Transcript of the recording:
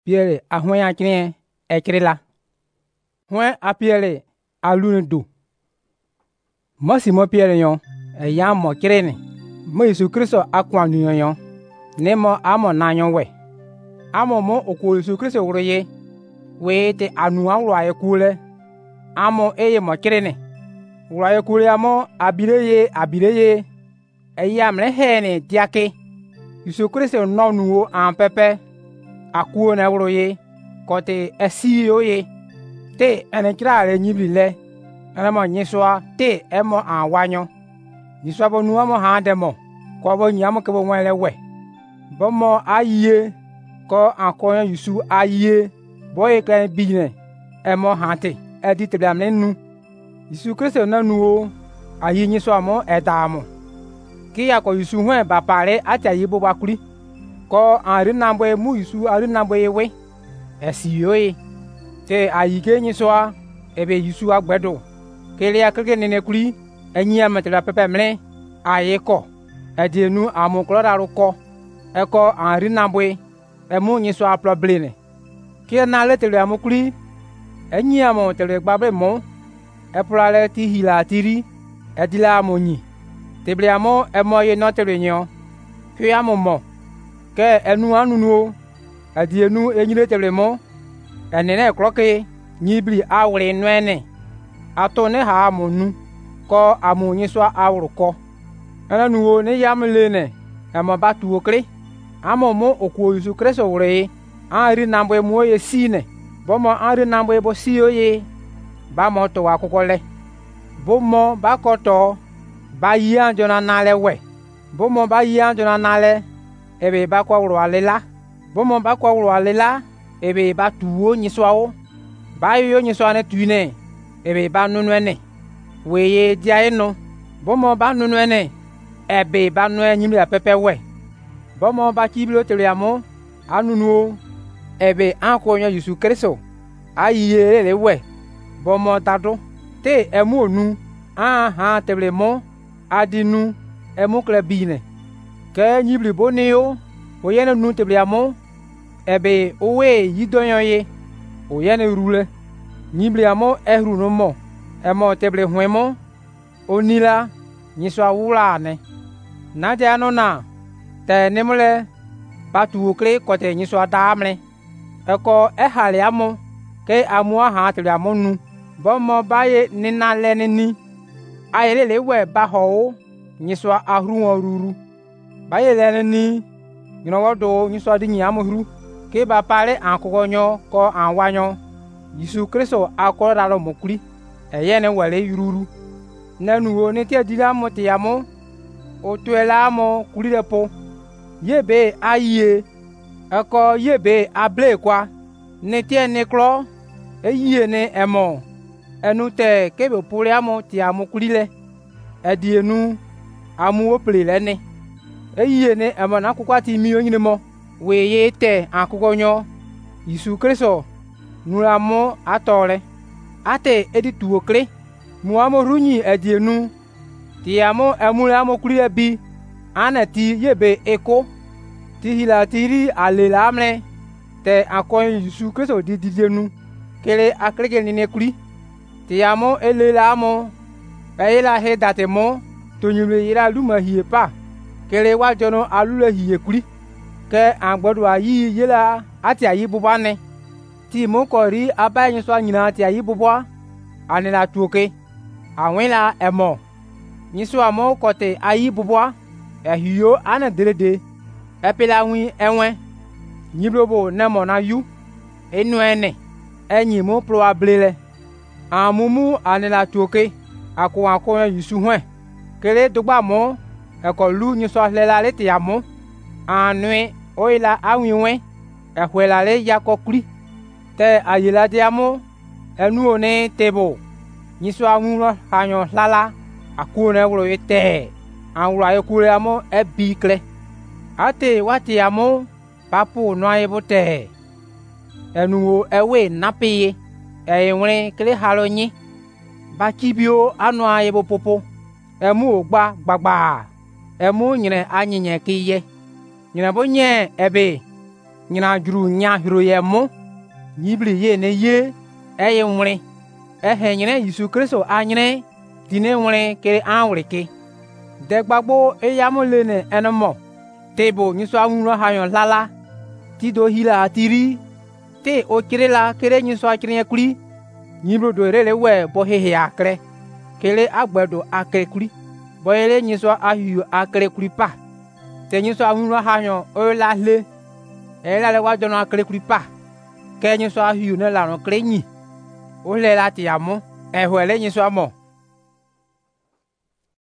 Pierre a hwen a chine ekrela. Hwen a Pierre a lune do. Mo si mo Pierre yon e yan mo krene. Mo Yesu Kristo a kwa nu yon. Ne mo amo na yon we. Amo mo okwo Yesu Kristo wuro ye. We te anu awro aye kule. Amo eye mo krene. Wuro aye kule amo abire ye. E ya mle hene diake. Yesu Kristo no nuwo an pepe. Akuo na wuro ye. Kote esi yo ye. Te ene kira ale nyibli le. Ene mo nyiswa te emo an wanyo. Nyiswa bo nuwa mo hande mo. Ko bo nyamo ke bo wenle we. Bo mo aye. Ko an koyon Yesu aye. Bo ye klen bine. Emo hante. E di te blamne nu. Yesu Kristo na nuwo. Aye nyiswa mo edamo. Ki ya ko Yesu hwen ba pare ati aye bo bakuri. Ko an rinambo mu Yesu arinambo ye we. Esi yo ye. Te ayike nyiswa ebe Yesu agbedo. Kele akrike nene kuri enyi ametela pepe mle aye ko. Edienu amu klora ko. Eko an rinambo emu nyiswa probleme. Ki na letele amu kuri enyi amu tele gbabe mo. Eprale ti hila tiri edila amu nyi. Teble amu emo ye notele nyo. Fi amu mo. Ke enu anunuo. Edienu enyile tele mo. Enene kroke nyibli awre nwene. Atone ha amonu. Ko amu nyiswa awru ko. Ena nuwo ne yamlene. Emo batu okre. Amo mo okwo Yesu Kristo wure. Anri nambo mo ye sine. Bomo anri nambo bo siyo ye. Ba mo to akoko le. Bomo ba koto. Ba yi anjona nale we. Bomo ba yi anjona nale. Ebe ba kwa wuro alela. Bomo ba kwa wuro alela. Ebe ba tuwo nyiswa o. Ba yo nyiswa ne tuine. Ebe ba nunwene. Weye dia eno. Bomo ba nunwene. Ebe ba nwe nyimli pepe we. Bomo ba kibilo tele amo. Anunuo. Ebe anko nyo Yesu Kristo. Ayiye le we. Bomo tado. Te emu onu. Aha tele mo. Adinu. Emu klebine. Ke nyibli boni yo. Oyene nu tele amo. Ebe owe yidonyo ye. Oyene rule. Nyibli amo ehru no mo. Emo teble hwemo. Onila. Nyiswa wula ane. Nade anona. Te nemule. Batu ukle kote nyiswa damle. Eko ehale amo. Ke amu aha tele amo nu. Bomo baye nina lenini. Ayelele we baho. Nyiswa ahru ruru. Baye lenini. Nyinowodo nyiswa di nyamu hru. Ke ba pare an kokonyo ko an wanyo. Yesu Kristo akora lo mokuri. Eyene wale yururu. Nanuwo ne tie dila mo te amo. O tuela mo kuri depo. Yebe aye. Eko yebe able kwa. Ne tie ne klo. Eyiye ne emo. Enu te kebe pule amo ti amo kuri le. Edienu amu ople le ne. Eyiye ne emo na kukwa ti mi onyine mo. Weye te akukonyo Yesu Kristo nula mo atole ate edi tuokle mu amo runyi edienu ti amo emule amo kuri ebi anati yebe eko ti hila tiri alela amle te akoyin Yesu Kristo di didienu kele akrege nine kuri ti amo elela amo eyela he date mo tonyimle yira luma hie pa kele wajono alule hie kuri ke angbodo ayi yela ati ayi bubane ti mo kori abayin so anyina ati ayi bubwa anila tuoke awela emo nyiso amo kote ayi bubwa ehiyo ana derede epela wi enwe nyiblobo nemo na yu enu ene enyi mo probable amumu anila tuoke akwa Yesu hwen kele dogba mo ekolu nyiso lela le ti amo anwe oila awiwe ehwela le yakokuri te ayela diamo enu one tebo nyiso awulo hanyo lala akune wuro ete anwuro ayekure amo ebikle ate wati amo papu no ayebote enu ewe napiye eyenwe kele halonyi bakibio anu ayebopopo emu ogba gbagba emu nyine anyinye kiye nyina bonye ebe nyina juru nya hiro ye mu nyibli ye ne ye eye nwre ehe nyine Yesu Kristo anyine dine nwre kere anwreke de gbagbo eyamu le ne enemo tebo nyiswa nwuro hayon lala ti do hila atiri te o kire la kere nyiswa kire kuri nyiblo do rele we bo hehe akre kele agbedo akre kuri bo ele nyiswa ahiyo akre kuri pa te nyiswa nwuro hayon o la le ela le wa jono akre kuri pa ke nyiswa ahiyo ne la no kre yin o le lati amu ehwele nyiswa mo